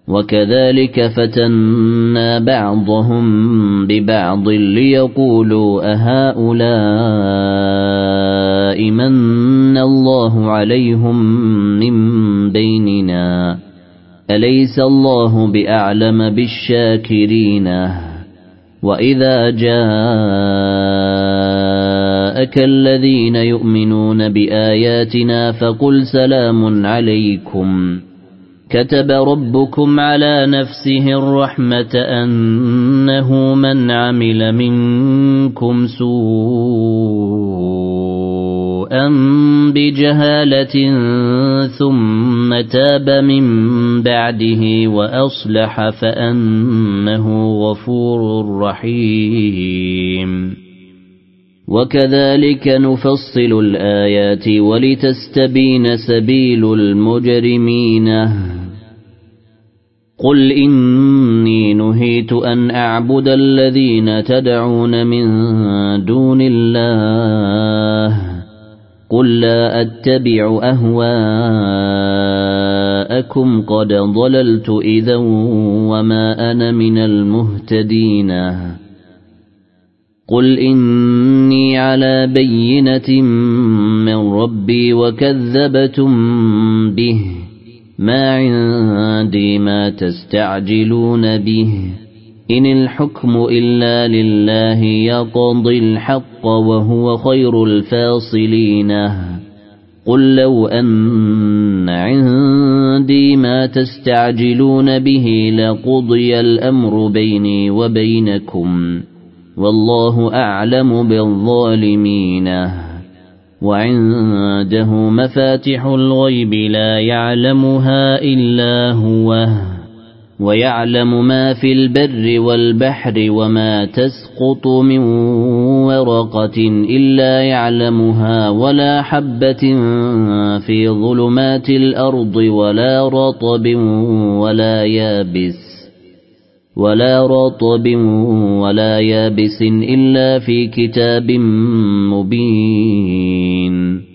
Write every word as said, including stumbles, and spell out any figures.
وكذلك فتنا بعضهم ببعض ليقولوا أهؤلاء من الله عليهم من بيننا أليس الله بأعلم بالشاكرين وإذا جاءك الذين يؤمنون بآياتنا فقل سلام عليكم كتب ربكم على نفسه الرحمة أنه من عمل منكم سوءا بجهالة ثم تاب من بعده وأصلح فأنه غفور رحيم وكذلك نفصل الآيات ولتستبين سبيل المجرمين قل إني نهيت أن أعبد الذين تدعون من دون الله قل لا أتبع أهواءكم قد ضللت إذا وما أنا من المهتدين قل إني على بينة من ربي وكذبتم به ما عندي ما تستعجلون به إن الحكم إلا لله يقضي الحق وهو خير الفاصلين قل لو أن عندي ما تستعجلون به لقضي الأمر بيني وبينكم والله أعلم بالظالمين وعنده مفاتح الغيب لا يعلمها إلا هو ويعلم ما في البر والبحر وما تسقط من ورقة إلا يعلمها ولا حبة في ظلمات الأرض ولا رطب ولا يابس ولا رطب ولا يابس إلا في كتاب مبين